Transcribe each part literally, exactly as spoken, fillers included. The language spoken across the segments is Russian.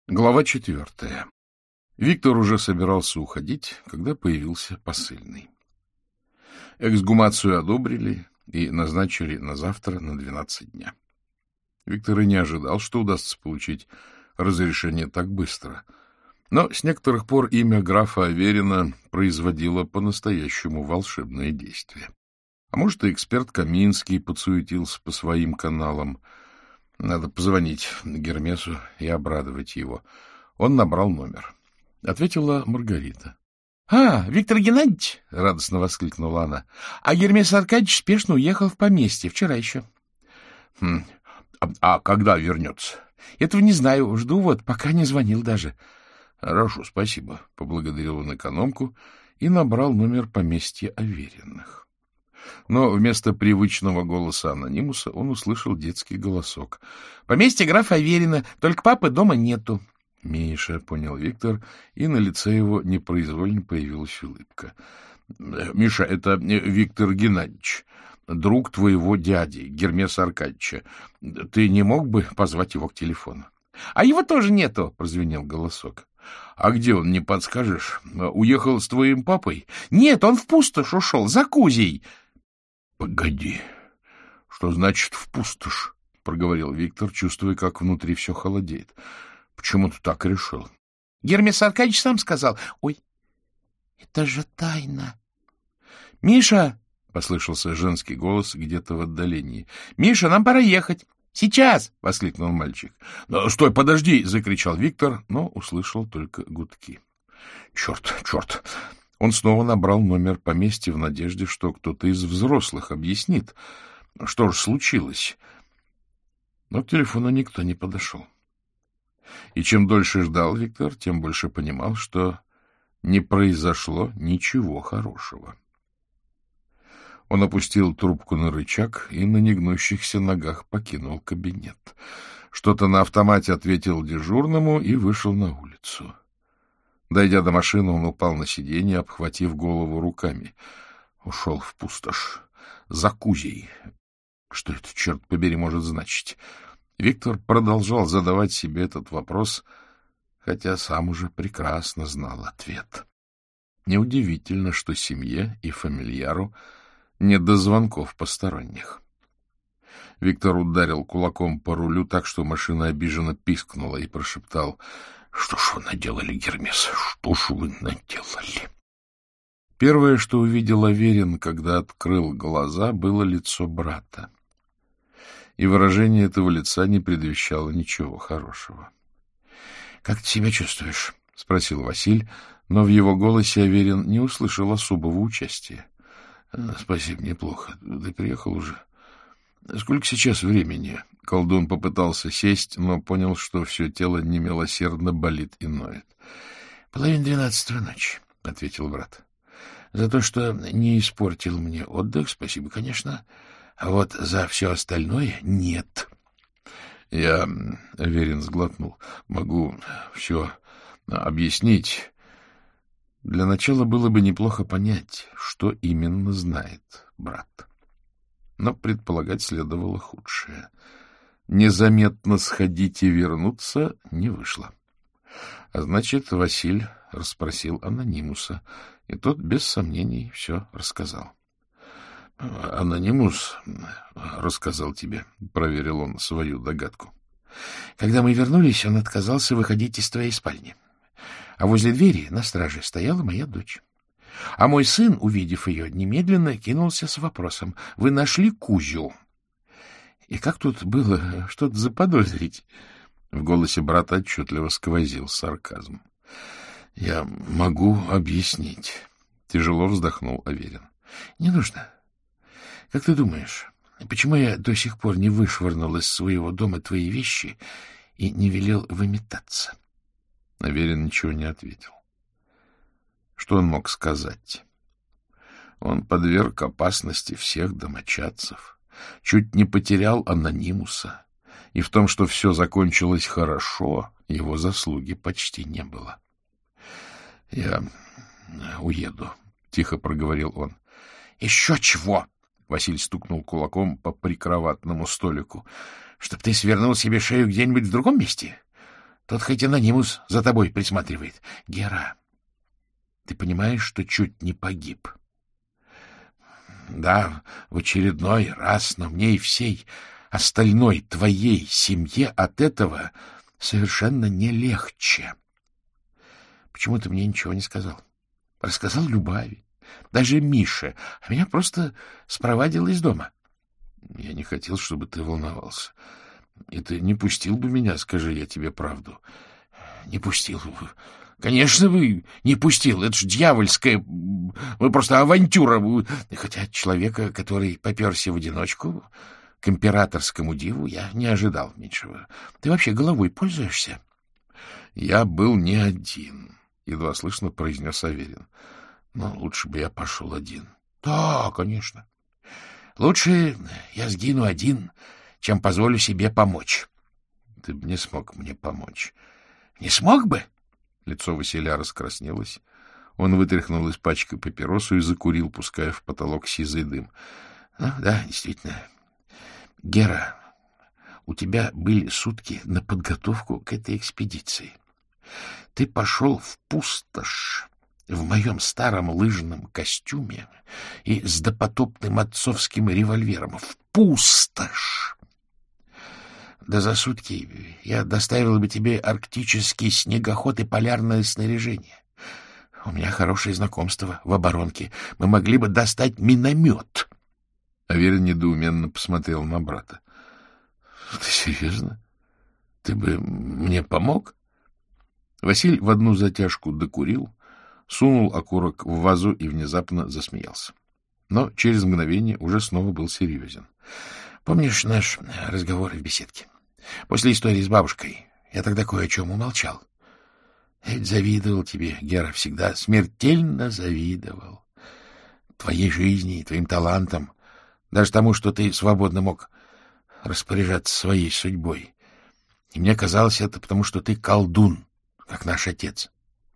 Глава четвертая. Виктор уже собирался уходить, когда появился посыльный. Эксгумацию одобрили и назначили на завтра на двенадцать дня. Виктор и не ожидал, что удастся получить разрешение так быстро. Но с некоторых пор имя графа Аверина производило по-настоящему волшебное действие. А может, и эксперт Каминский подсуетился по своим каналам. Надо позвонить Гермесу и обрадовать его. Он набрал номер. Ответила Маргарита. — А, Виктор Геннадьевич! — радостно воскликнула она. — А Гермес Аркадьевич спешно уехал в поместье. Вчера еще. Хм. — А, а когда вернется? — Этого не знаю. Жду вот, пока не звонил даже. — Хорошо, спасибо. — поблагодарил он экономку и набрал номер поместья Авериных. Но вместо привычного голоса анонимуса он услышал детский голосок. — Поместье графа Аверина, только папы дома нету. — Миша, — понял Виктор, и на лице его непроизвольно появилась улыбка. — Миша, это Виктор Геннадьевич, друг твоего дяди, Гермеса Аркадьевича. Ты не мог бы позвать его к телефону? — А его тоже нету, — прозвенел голосок. — А где он, не подскажешь? Уехал с твоим папой? — Нет, он в пустошь ушел, за Кузей. — Погоди, что значит в пустошь? — проговорил Виктор, чувствуя, как внутри все холодеет. — Почему ты так решил? — Гермес Аркадьевич сам сказал. — Ой, это же тайна. — Миша! — послышался женский голос где-то в отдалении. — Миша, нам пора ехать. — Сейчас! — воскликнул мальчик. — Стой, подожди! — закричал Виктор, но услышал только гудки. — Черт, черт! Он снова набрал номер поместья в надежде, что кто-то из взрослых объяснит, что же случилось. Но к телефону никто не подошел. И чем дольше ждал Виктор, тем больше понимал, что не произошло ничего хорошего. Он опустил трубку на рычаг и на негнущихся ногах покинул кабинет. Что-то на автомате ответил дежурному и вышел на улицу. Дойдя до машины, он упал на сиденье, обхватив голову руками. Ушел в пустошь. За Кузей. Что это, черт побери, может значить? Виктор продолжал задавать себе этот вопрос, хотя сам уже прекрасно знал ответ. Неудивительно, что семье и фамильяру не до звонков посторонних. Виктор ударил кулаком по рулю так, что машина обиженно пискнула, и прошептал: — Что ж вы наделали, Гермес? Что ж вы наделали? Первое, что увидел Аверин, когда открыл глаза, было лицо брата. И выражение этого лица не предвещало ничего хорошего. — Как ты себя чувствуешь? — спросил Василь, но в его голосе Аверин не услышал особого участия. — Спасибо, неплохо. Ты приехал уже? — Сколько сейчас времени? Колдун попытался сесть, но понял, что все тело немилосердно болит и ноет. — Половина двенадцатого ночи, — ответил брат. — За то, что не испортил мне отдых, спасибо, конечно. А вот за все остальное — нет. Я, — Аверин сглотнул, — могу все объяснить. Для начала было бы неплохо понять, что именно знает брат. Но предполагать следовало худшее. Незаметно сходить и вернуться не вышло. А значит, Василь расспросил анонимуса, и тот без сомнений все рассказал. — Анонимус рассказал тебе, — проверил он свою догадку. — Когда мы вернулись, он отказался выходить из твоей спальни. А возле двери на страже стояла моя дочь. А мой сын, увидев ее, немедленно кинулся с вопросом: — Вы нашли Кузю? И как тут было что-то заподозрить? В голосе брата отчетливо сквозил сарказм. — Я могу объяснить. Тяжело вздохнул Аверин. — Не нужно. Как ты думаешь, почему я до сих пор не вышвырнул из своего дома твои вещи и не велел выметаться? Аверин ничего не ответил. Что он мог сказать? Он подверг опасности всех домочадцев, чуть не потерял анонимуса, и в том, что все закончилось хорошо, его заслуги почти не было. — Я уеду, — тихо проговорил он. — Еще чего? — Василий стукнул кулаком по прикроватному столику. — Чтоб ты свернул себе шею где-нибудь в другом месте? Тот хоть анонимус за тобой присматривает. Гера, ты понимаешь, что чуть не погиб? Да, в очередной раз, но мне и всей остальной твоей семье от этого совершенно не легче. Почему ты мне ничего не сказал? Рассказал Любави, даже Мише, а меня просто спровадил из дома. Я не хотел, чтобы ты волновался. И ты не пустил бы меня, скажи я тебе правду. Не пустил. Конечно, вы не пустил. Это ж дьявольская... Вы просто авантюра. Хотя человека, который поперся в одиночку к императорскому диву, я не ожидал меньшего. Ты вообще головой пользуешься? Я был не один, едва слышно произнес Аверин. Но лучше бы я пошел один. Да, конечно. Лучше я сгину один, чем позволю себе помочь. Ты бы не смог мне помочь. Не смог бы? Лицо Василя раскраснелось. Он вытряхнул из пачки папиросу и закурил, пуская в потолок сизый дым. Ну, да, действительно. Гера, у тебя были сутки на подготовку к этой экспедиции. Ты пошел в пустошь в моем старом лыжном костюме и с допотопным отцовским револьвером. В пустошь! Да за сутки я доставил бы тебе арктический снегоход и полярное снаряжение. У меня хорошее знакомство в оборонке. Мы могли бы достать миномет. Аверин недоуменно посмотрел на брата. — Ты серьезно? Ты бы мне помог? Василь в одну затяжку докурил, сунул окурок в вазу и внезапно засмеялся. Но через мгновение уже снова был серьезен. — Помнишь наш разговор в беседке? После истории с бабушкой я тогда кое о чем умолчал. Я ведь завидовал тебе, Гера, всегда смертельно завидовал. Твоей жизни и твоим талантам, даже тому, что ты свободно мог распоряжаться своей судьбой. И мне казалось это потому, что ты колдун, как наш отец.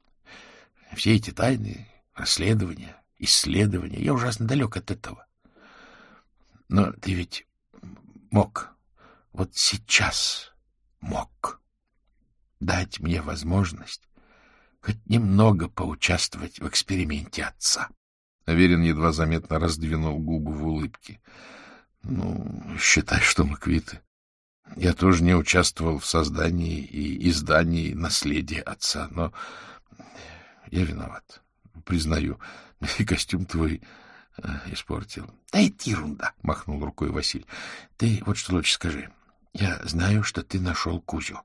Все эти тайны, расследования, исследования, я ужасно далек от этого. Но ты ведь мог, вот сейчас мог дать мне возможность хоть немного поучаствовать в эксперименте отца. Аверин едва заметно раздвинул губы в улыбке. — Ну, считай, что мы квиты. Я тоже не участвовал в создании и издании наследия отца, но я виноват, признаю. И костюм твой э, испортил. — Да это ерунда, — махнул рукой Василь. — Ты вот что лучше скажи. Я знаю, что ты нашел Кузю.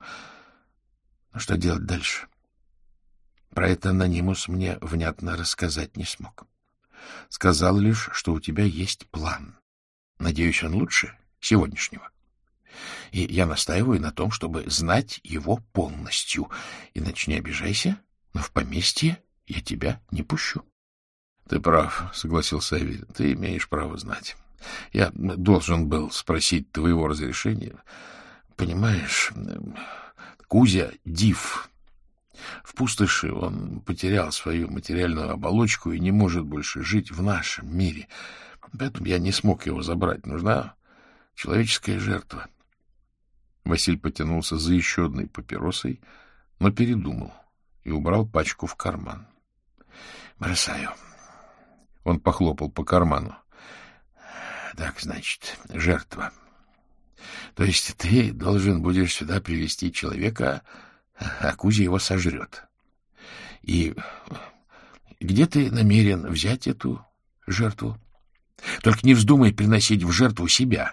Но что делать дальше? Про это анонимус мне внятно рассказать не смог. Сказал лишь, что у тебя есть план. Надеюсь, он лучше сегодняшнего. И я настаиваю на том, чтобы знать его полностью. Иначе не обижайся, но в поместье я тебя не пущу. — Ты прав, — согласился Аверин. — Ты имеешь право знать. Я должен был спросить твоего разрешения. Понимаешь, Кузя — див. В пустоши он потерял свою материальную оболочку и не может больше жить в нашем мире. Поэтому я не смог его забрать. Нужна человеческая жертва. Василь потянулся за еще одной папиросой, но передумал и убрал пачку в карман. — Бросаю. Он похлопал по карману. — Так, значит, жертва. То есть ты должен будешь сюда привести человека, а Кузя его сожрет. И где ты намерен взять эту жертву? Только не вздумай приносить в жертву себя.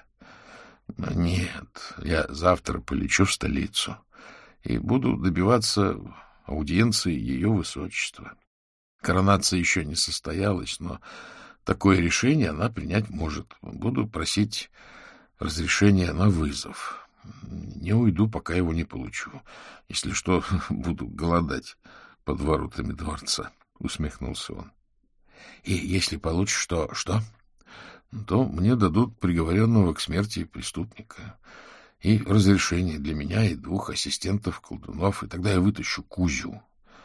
Нет, я завтра полечу в столицу и буду добиваться аудиенции ее высочества. Коронация еще не состоялась, но такое решение она принять может. Буду просить разрешения на вызов. Не уйду, пока его не получу. Если что, буду голодать под воротами дворца, — усмехнулся он. — И если получишь, то что? — То мне дадут приговоренного к смерти преступника и разрешение для меня и двух ассистентов-колдунов, и тогда я вытащу Кузю.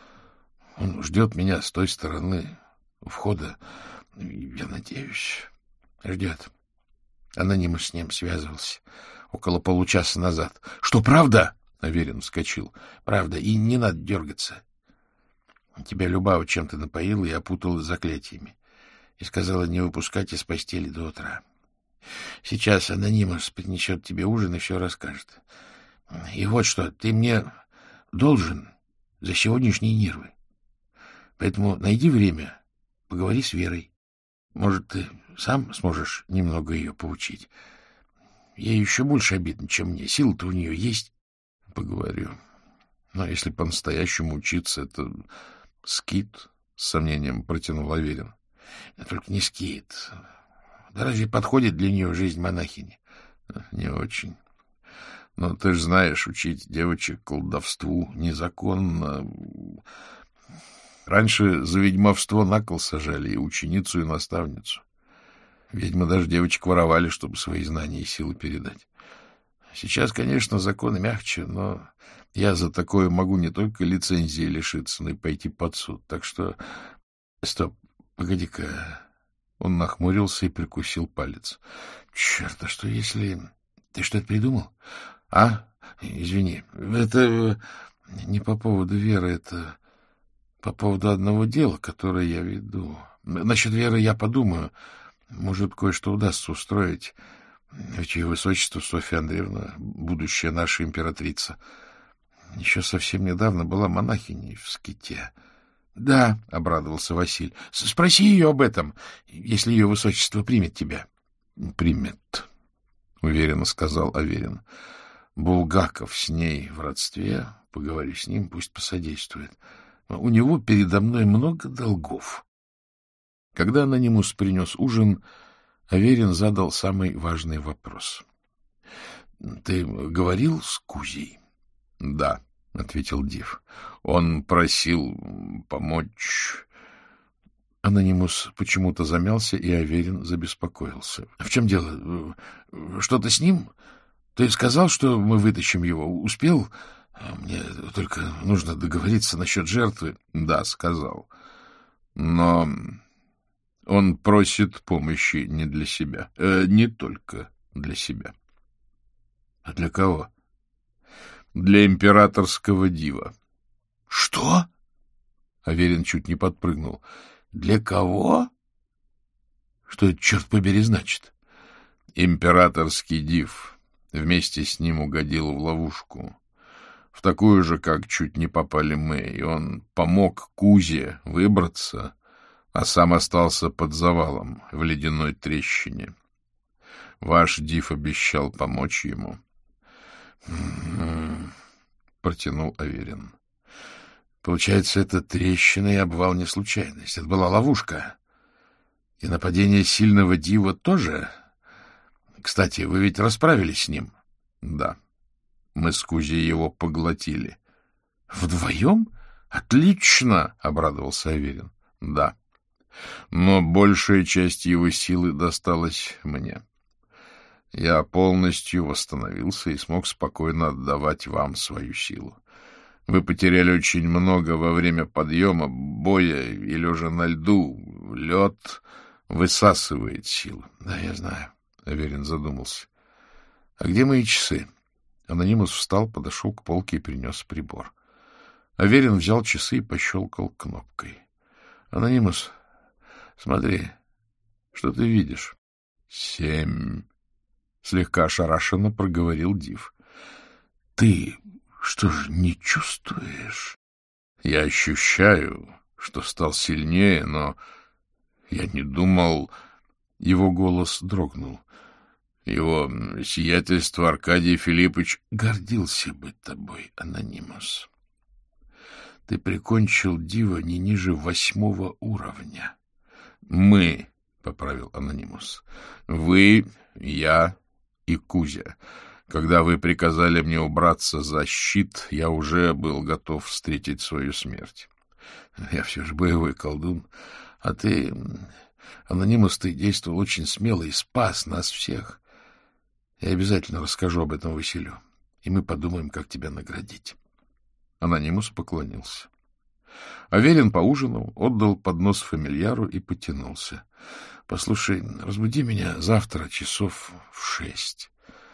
Он ждет меня с той стороны входа, я надеюсь. Ждет. Анонимус с ним связывался около получаса назад. — Что, правда? Аверин вскочил. — Правда, и не надо дергаться. Тебя Любава чем-то напоила и опутала заклятиями. И сказала не выпускать из постели до утра. Сейчас анонимус принесет тебе ужин и все расскажет. И вот что, ты мне должен за сегодняшние нервы. Поэтому найди время, поговори с Верой. Может, ты сам сможешь немного ее поучить? Ей еще больше обидно, чем мне. Сила-то у нее есть. Поговорю. Но если по-настоящему учиться, это скит, с сомнением протянул Аверин. Только не скит. Да разве подходит для нее жизнь монахини? Не очень. Но ты же знаешь, учить девочек колдовству незаконно. Раньше за ведьмовство на кол сажали и ученицу, и наставницу. Ведьмы даже девочек воровали, чтобы свои знания и силы передать. Сейчас, конечно, законы мягче, но я за такое могу не только лицензии лишиться, но и пойти под суд. Так что... Стоп, погоди-ка. Он нахмурился и прикусил палец. Черт, а что если... Ты что-то придумал? А? Извини. Это не по поводу Веры, это по поводу одного дела, которое я веду. Насчет Веры я подумаю. Может, кое-что удастся устроить. Ведь ее высочество Софья Андреевна, будущая наша императрица, еще совсем недавно была монахиней в ските. — Да, — обрадовался Василь, — спроси ее об этом, если ее высочество примет тебя. — Примет, — уверенно сказал Аверин. — Булгаков с ней в родстве, поговорю с ним, пусть посодействует. У него передо мной много долгов. Когда анонимус принес ужин, Аверин задал самый важный вопрос. — Ты говорил с Кузей? — Да, — ответил Див. — Он просил помочь. Анонимус почему-то замялся, и Аверин забеспокоился. — В чем дело? Что-то с ним? Ты сказал, что мы вытащим его? Успел? Мне только нужно договориться насчет жертвы. — Да, сказал. Но... Он просит помощи не для себя, э, не только для себя. — А для кого? — Для императорского дива. — Что? — Аверин чуть не подпрыгнул. — Для кого? Что это, черт побери, значит? — Императорский див вместе с ним угодил в ловушку, в такую же, как чуть не попали мы, и он помог Кузе выбраться, а сам остался под завалом в ледяной трещине. Ваш див обещал помочь ему. «М-м-м», протянул Аверин. Получается, эта трещина и обвал не случайность. Это была ловушка. И нападение сильного дива тоже? Кстати, вы ведь расправились с ним? Да. Мы с Кузей его поглотили. Вдвоем? Отлично! — обрадовался Аверин. Да. Но большая часть его силы досталась мне. Я полностью восстановился и смог спокойно отдавать вам свою силу. Вы потеряли очень много во время подъема, боя и лежа на льду. Лед высасывает силу. — Да, я знаю, — Аверин задумался. — А где мои часы? Анонимус встал, подошел к полке и принес прибор. Аверин взял часы и пощелкал кнопкой. — Анонимус, смотри, что ты видишь? — Семь. Слегка ошарашенно проговорил Див. — Ты что ж, не чувствуешь? — Я ощущаю, что стал сильнее, но я не думал... Его голос дрогнул. Его сиятельство Аркадий Филиппович гордился бы тобой, Анонимус. Ты прикончил Дива не ниже восьмого уровня. — Мы, — поправил Анонимус, — вы, я и Кузя. Когда вы приказали мне убраться за щит, я уже был готов встретить свою смерть. Я все же боевой колдун, а ты, Анонимус, ты действовал очень смело и спас нас всех. Я обязательно расскажу об этом Василю, и мы подумаем, как тебя наградить. Анонимус поклонился. Аверин поужинал, отдал поднос фамильяру и потянулся. — Послушай, разбуди меня завтра часов в шесть.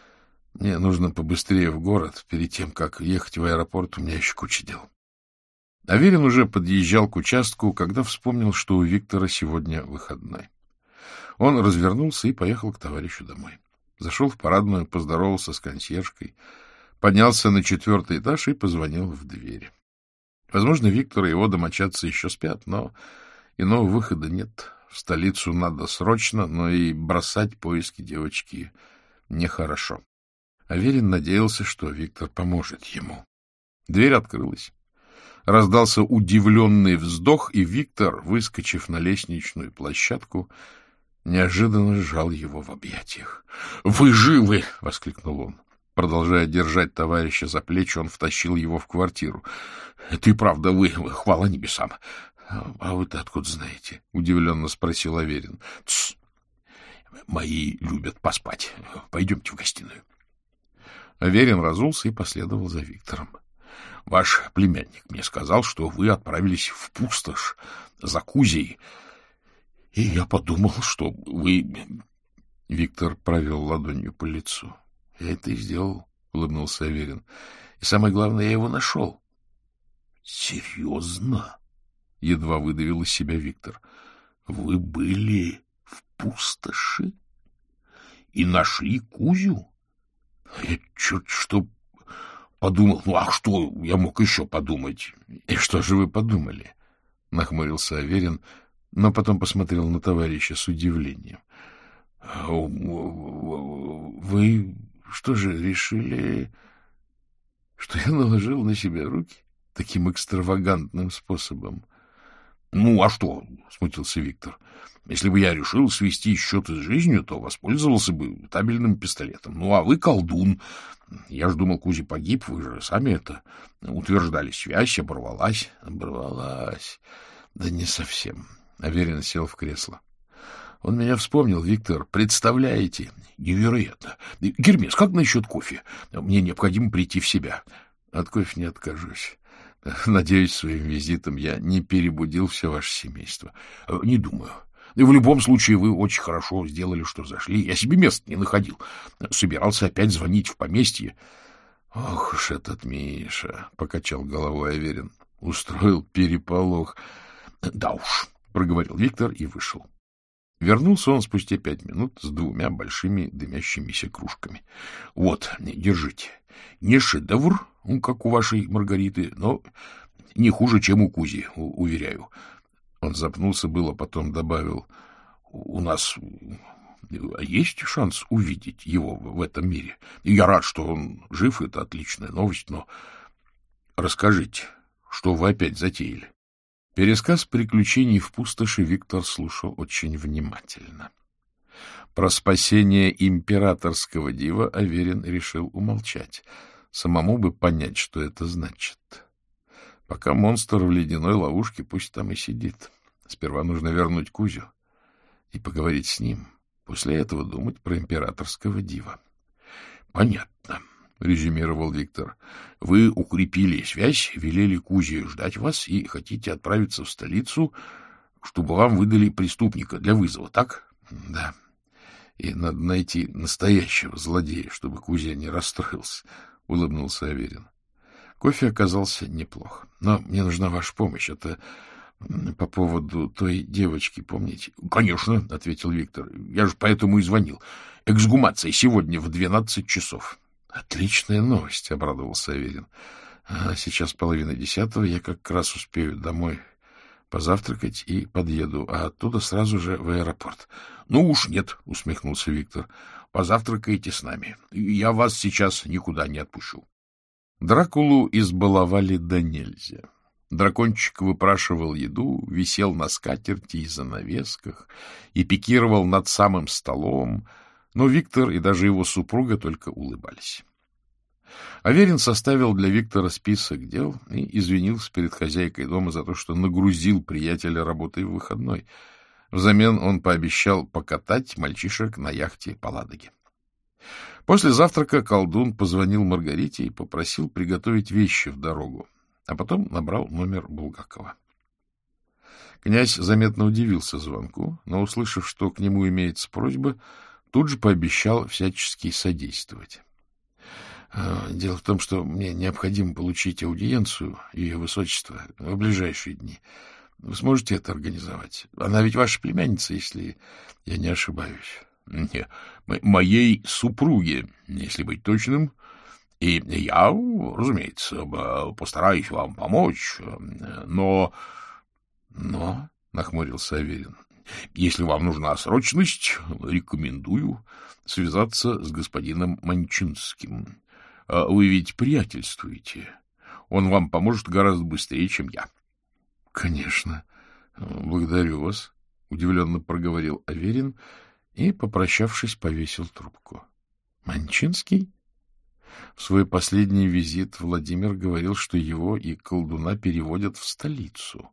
Мне нужно побыстрее в город. Перед тем, как ехать в аэропорт, у меня еще куча дел. Аверин уже подъезжал к участку, когда вспомнил, что у Виктора сегодня выходной. Он развернулся и поехал к товарищу домой. Зашел в парадную, поздоровался с консьержкой, поднялся на четвертый этаж и позвонил в дверь. Возможно, Виктор и его домочадцы еще спят, но иного выхода нет. В столицу надо срочно, но и бросать поиски девочки нехорошо. Аверин надеялся, что Виктор поможет ему. Дверь открылась. Раздался удивленный вздох, и Виктор, выскочив на лестничную площадку, неожиданно сжал его в объятиях. — Вы живы! — воскликнул он. Продолжая держать товарища за плечи, он втащил его в квартиру. — Это и правда вы, хвала небесам! — А вы-то откуда знаете? — удивленно спросил Аверин. — Тсс! Мои любят поспать. Пойдемте в гостиную. Аверин разулся и последовал за Виктором. — Ваш племянник мне сказал, что вы отправились в пустошь за Кузей, и я подумал, что вы... Виктор провел ладонью по лицу. — Я это и сделал, — улыбнулся Аверин. — И самое главное, я его нашел. — Серьезно? — едва выдавил из себя Виктор. — Вы были в пустоши и нашли Кузю? Я черт что подумал. Ну, а что я мог еще подумать? — И что же вы подумали? — нахмурился Аверин, но потом посмотрел на товарища с удивлением. — Вы что же решили, что я наложил на себя руки таким экстравагантным способом? — Ну, а что? — смутился Виктор. — Если бы я решил свести счеты с жизнью, то воспользовался бы табельным пистолетом. Ну, а вы колдун. Я ж думал, Кузя погиб, вы же сами это утверждали. Связь оборвалась. — Оборвалась. Да не совсем. Аверин сел в кресло. Он меня вспомнил, Виктор. Представляете? Невероятно. Гермес, как насчет кофе? Мне необходимо прийти в себя. От кофе не откажусь. Надеюсь, своим визитом я не перебудил все ваше семейство. Не думаю. И в любом случае вы очень хорошо сделали, что зашли. Я себе места не находил. Собирался опять звонить в поместье. Ох уж этот Миша, — покачал головой Аверин. Устроил переполох. Да уж, — проговорил Виктор и вышел. Вернулся он спустя пять минут с двумя большими дымящимися кружками. — Вот, держите. Не шедевр, как у вашей Маргариты, но не хуже, чем у Кузи, уверяю. Он запнулся было, потом добавил: — У нас есть шанс увидеть его в этом мире. Я рад, что он жив, это отличная новость, но расскажите, что вы опять затеяли? Пересказ приключений в пустоши Виктор слушал очень внимательно. Про спасение императорского дива Аверин решил умолчать. Самому бы понять, что это значит. Пока монстр в ледяной ловушке, пусть там и сидит. Сперва нужно вернуть Кузю и поговорить с ним. После этого думать про императорского дива. — Понятно, — резюмировал Виктор. — Вы укрепили связь, велели Кузе ждать вас и хотите отправиться в столицу, чтобы вам выдали преступника для вызова, так? — Да. И надо найти настоящего злодея, чтобы Кузя не расстроился, — улыбнулся Аверин. Кофе оказался неплох. Но мне нужна ваша помощь. Это по поводу той девочки, помните? — Конечно, — ответил Виктор. — Я же поэтому и звонил. Эксгумация сегодня в двенадцать часов. — Отличная новость, — обрадовался Аверин. А сейчас половина десятого, я как раз успею домой позавтракать и подъеду, а оттуда сразу же в аэропорт. — Ну уж нет, — усмехнулся Виктор. — Позавтракайте с нами. Я вас сейчас никуда не отпущу. Дракулу избаловали до нельзя. Дракончик выпрашивал еду, висел на скатерти и занавесках и пикировал над самым столом, но Виктор и даже его супруга только улыбались. Аверин составил для Виктора список дел и извинился перед хозяйкой дома за то, что нагрузил приятеля работой в выходной. Взамен он пообещал покатать мальчишек на яхте по Ладоге. После завтрака колдун позвонил Маргарите и попросил приготовить вещи в дорогу, а потом набрал номер Булгакова. Князь заметно удивился звонку, но, услышав, что к нему имеется просьба, тут же пообещал всячески содействовать. Дело в том, что мне необходимо получить аудиенцию Ее Высочества в ближайшие дни. Вы сможете это организовать? Она ведь ваша племянница, если я не ошибаюсь. Не, моей супруге, если быть точным. И я, разумеется, постараюсь вам помочь, но... Но, — нахмурился Аверин, — если вам нужна срочность, рекомендую связаться с господином Манчинским. Вы ведь приятельствуете. Он вам поможет гораздо быстрее, чем я. — Конечно. Благодарю вас, — удивленно проговорил Аверин и, попрощавшись, повесил трубку. — Манчинский? В свой последний визит Владимир говорил, что его и колдуна переводят в столицу.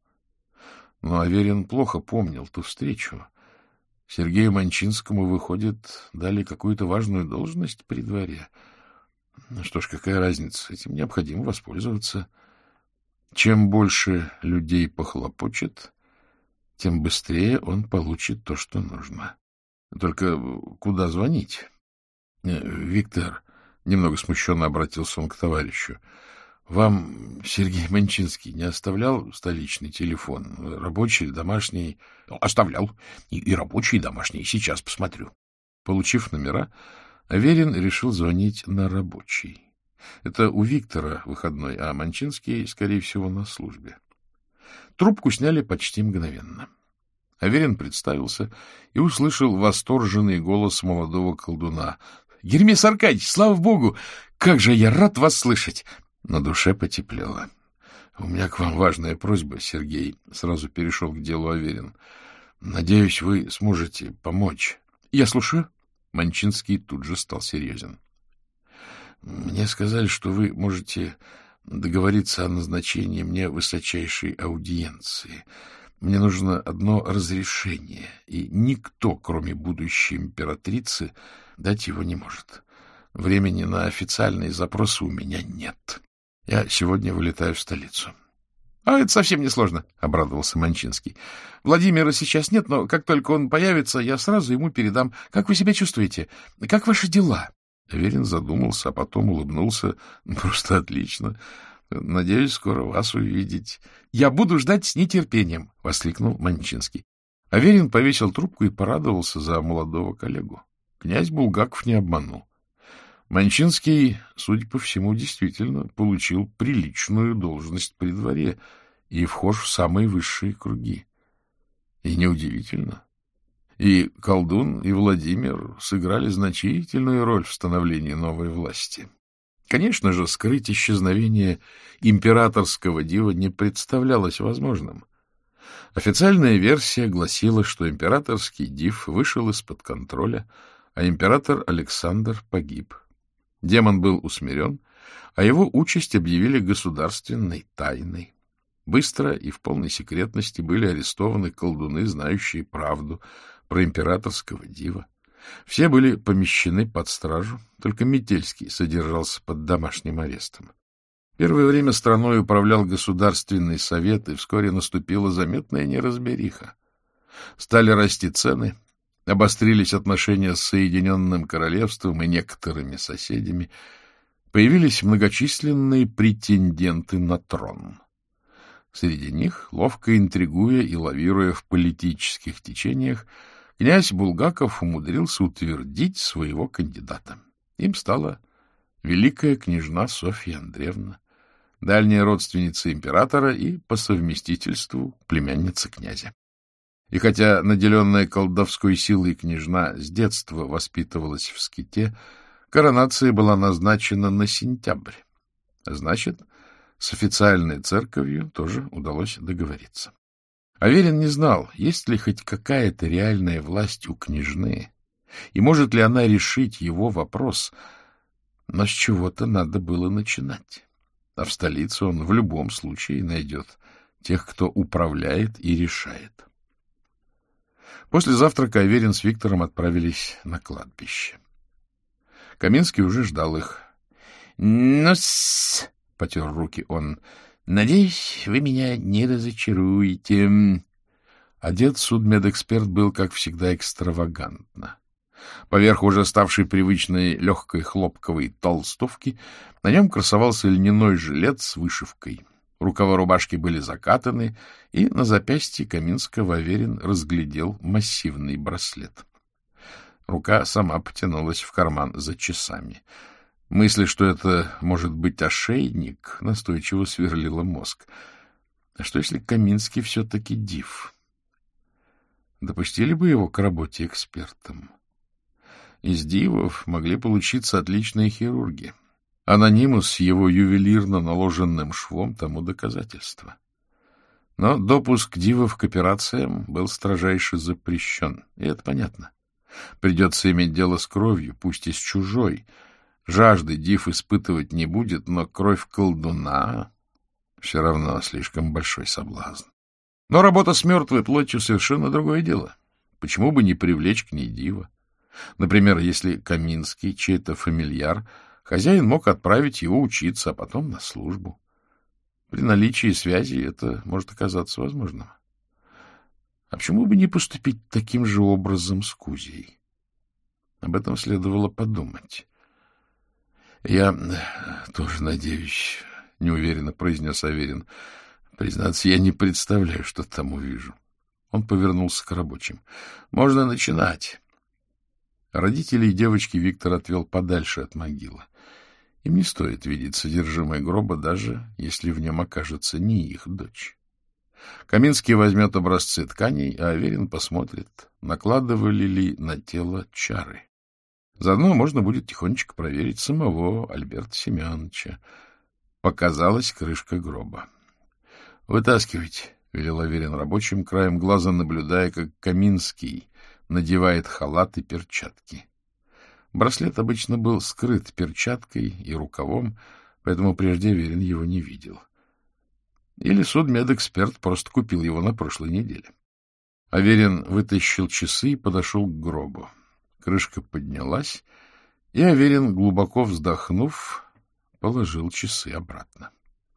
Но Аверин плохо помнил ту встречу. Сергею Манчинскому, выходит, дали какую-то важную должность при дворе. Ну что ж, какая разница? Этим необходимо воспользоваться. Чем больше людей похлопочет, тем быстрее он получит то, что нужно. Только куда звонить? Виктор, немного смущенно обратился он к товарищу, вам Сергей Манчинский не оставлял столичный телефон? Рабочий, домашний? Оставлял. И, и рабочий, и домашний. Сейчас посмотрю. Получив номера, Аверин решил звонить на рабочий. Это у Виктора выходной, а Манчинский, скорее всего, на службе. Трубку сняли почти мгновенно. Аверин представился и услышал восторженный голос молодого колдуна. — Гермес Аркадьевич, слава богу! Как же я рад вас слышать! На душе потеплело. — У меня к вам важная просьба, Сергей. Сразу перешел к делу Аверин. — Надеюсь, вы сможете помочь. — Я слушаю. Манчинский тут же стал серьезен. — Мне сказали, что вы можете договориться о назначении мне высочайшей аудиенции. Мне нужно одно разрешение, и никто, кроме будущей императрицы, дать его не может. Времени на официальные запросы у меня нет. Я сегодня вылетаю в столицу. — А это совсем несложно, — обрадовался Манчинский. — Владимира сейчас нет, но как только он появится, я сразу ему передам. Как вы себя чувствуете? Как ваши дела? Аверин задумался, а потом улыбнулся. — Просто отлично. Надеюсь, скоро вас увидеть. — Я буду ждать с нетерпением, — воскликнул Манчинский. Аверин повесил трубку и порадовался за молодого коллегу. Князь Булгаков не обманул. Манчинский, судя по всему, действительно получил приличную должность при дворе и вхож в самые высшие круги. И неудивительно. И колдун, и Владимир сыграли значительную роль в становлении новой власти. Конечно же, скрыть исчезновение императорского дива не представлялось возможным. Официальная версия гласила, что императорский див вышел из-под контроля, а император Александр погиб. Демон был усмирен, а его участь объявили государственной тайной. Быстро и в полной секретности были арестованы колдуны, знающие правду про императорского дива. Все были помещены под стражу, только Метельский содержался под домашним арестом. Первое время страной управлял Государственный совет, и вскоре наступила заметная неразбериха. Стали расти цены, обострились отношения с Соединенным Королевством и некоторыми соседями, появились многочисленные претенденты на трон. Среди них, ловко интригуя и лавируя в политических течениях, князь Булгаков умудрился утвердить своего кандидата. Им стала великая княжна Софья Андреевна, дальняя родственница императора и, по совместительству, племянница князя. И хотя наделенная колдовской силой княжна с детства воспитывалась в ските, коронация была назначена на сентябрь. Значит, с официальной церковью тоже удалось договориться. Аверин не знал, есть ли хоть какая-то реальная власть у княжны, и может ли она решить его вопрос, но с чего-то надо было начинать. А в столице он в любом случае найдет тех, кто управляет и решает. После завтрака Аверин с Виктором отправились на кладбище. Каминский уже ждал их. — Ну-с, — потер руки он, — надеюсь, вы меня не разочаруете. Одет судмедэксперт был, как всегда, экстравагантно. Поверх уже ставшей привычной легкой хлопковой толстовки на нем красовался льняной жилет с вышивкой. Рукава рубашки были закатаны, и на запястье Каминского Аверин разглядел массивный браслет. Рука сама потянулась в карман за часами. Мысль, что это может быть ошейник, настойчиво сверлила мозг. А что, если Каминский все-таки див? Допустили бы его к работе экспертом? Из дивов могли получиться отличные хирурги. Анонимус с его ювелирно наложенным швом тому доказательство. Но допуск дивов к операциям был строжайше запрещен, и это понятно. Придется иметь дело с кровью, пусть и с чужой. Жажды див испытывать не будет, но кровь колдуна все равно слишком большой соблазн. Но работа с мертвой плотью совершенно другое дело. Почему бы не привлечь к ней дива? Например, если Каминский, чей-то фамильяр, хозяин мог отправить его учиться, а потом на службу. При наличии связи это может оказаться возможным. А почему бы не поступить таким же образом с Кузей? Об этом следовало подумать. — Я тоже надеюсь, — неуверенно произнес Аверин. — Признаться, я не представляю, что там увижу. Он повернулся к рабочим. — Можно начинать. Родителей девочки Виктор отвел подальше от могилы. Им не стоит видеть содержимое гроба, даже если в нем окажется не их дочь. Каминский возьмет образцы тканей, а Аверин посмотрит, накладывали ли на тело чары. Заодно можно будет тихонечко проверить самого Альберта Семеновича. Показалась крышка гроба. — Вытаскивайте, — велел Аверин рабочим, краем глаза наблюдая, как Каминский надевает халат и перчатки. Браслет обычно был скрыт перчаткой и рукавом, поэтому прежде Аверин его не видел. Или судмедэксперт просто купил его на прошлой неделе. Аверин вытащил часы и подошел к гробу. Крышка поднялась, и Аверин, глубоко вздохнув, положил часы обратно.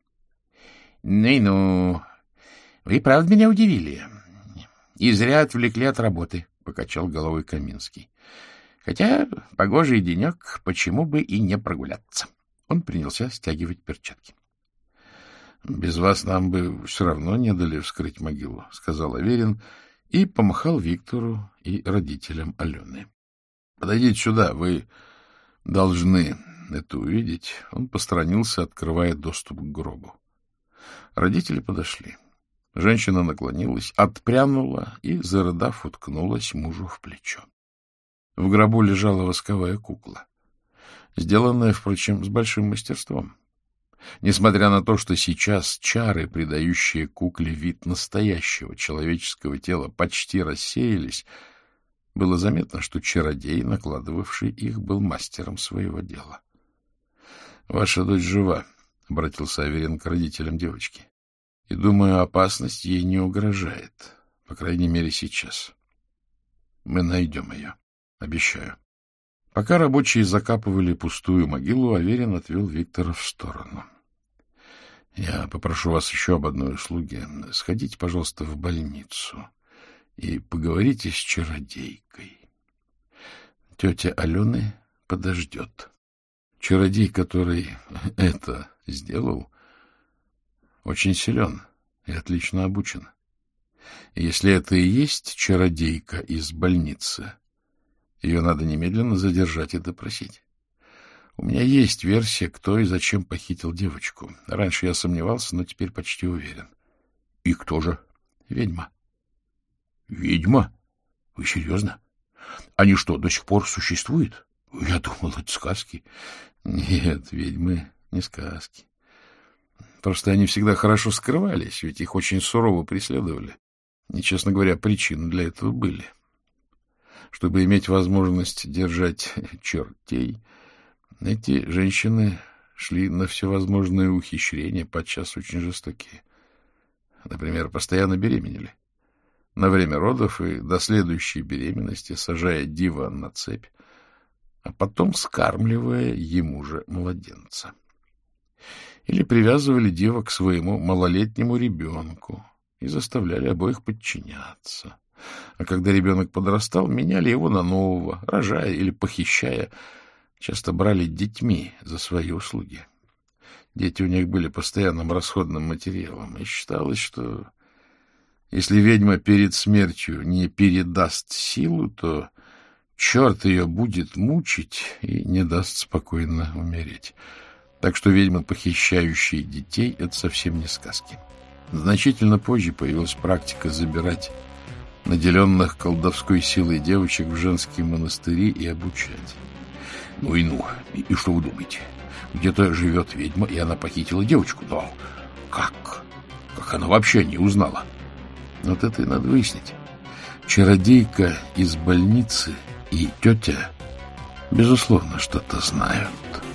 — Ну и ну, вы правда меня удивили. И зря отвлекли от работы, — покачал головой Каминский. — Хотя погожий денек, почему бы и не прогуляться? Он принялся стягивать перчатки. — Без вас нам бы все равно не дали вскрыть могилу, — сказал Аверин и помахал Виктору и родителям Алены. — Подойдите сюда, вы должны это увидеть. Он посторонился, открывая доступ к гробу. Родители подошли. Женщина наклонилась, отпрянула и, зарыдав, уткнулась мужу в плечо. В гробу лежала восковая кукла, сделанная, впрочем, с большим мастерством. Несмотря на то, что сейчас чары, придающие кукле вид настоящего человеческого тела, почти рассеялись, было заметно, что чародей, накладывавший их, был мастером своего дела. — Ваша дочь жива, — обратился Аверин к родителям девочки. — И, думаю, опасность ей не угрожает, по крайней мере, сейчас. Мы найдем ее, обещаю. Пока рабочие закапывали пустую могилу, Аверин отвел Виктора в сторону. — Я попрошу вас еще об одной услуге. Сходите, пожалуйста, в больницу и поговорите с чародейкой. Тетя Алены подождет. Чародей, который это сделал, очень силен и отлично обучен. И если это и есть чародейка из больницы, ее надо немедленно задержать и допросить. У меня есть версия, кто и зачем похитил девочку. Раньше я сомневался, но теперь почти уверен. — И кто же? — Ведьма. — Ведьма? Вы серьезно? Они что, до сих пор существуют? Я думал, это сказки. Нет, ведьмы не сказки. Просто они всегда хорошо скрывались, ведь их очень сурово преследовали. И, честно говоря, причины для этого были. Чтобы иметь возможность держать чертей, эти женщины шли на всевозможные ухищрения, подчас очень жестокие. Например, постоянно беременели. На время родов и до следующей беременности, сажая дива на цепь, а потом скармливая ему же младенца. Или привязывали дива к своему малолетнему ребенку и заставляли обоих подчиняться. А когда ребенок подрастал, меняли его на нового, рожая или похищая. Часто брали детьми за свои услуги. Дети у них были постоянным расходным материалом, и считалось, что если ведьма перед смертью не передаст силу, то черт ее будет мучить и не даст спокойно умереть. Так что ведьмы, похищающие детей, — это совсем не сказки. Значительно позже появилась практика забирать наделенных колдовской силой девочек в женские монастыри и обучать. Ну и ну, и, и что вы думаете? Где-то живет ведьма, и она похитила девочку. Но как? Как она вообще не узнала? Вот это и надо выяснить. Чародейка из больницы и тетя, безусловно, что-то знают.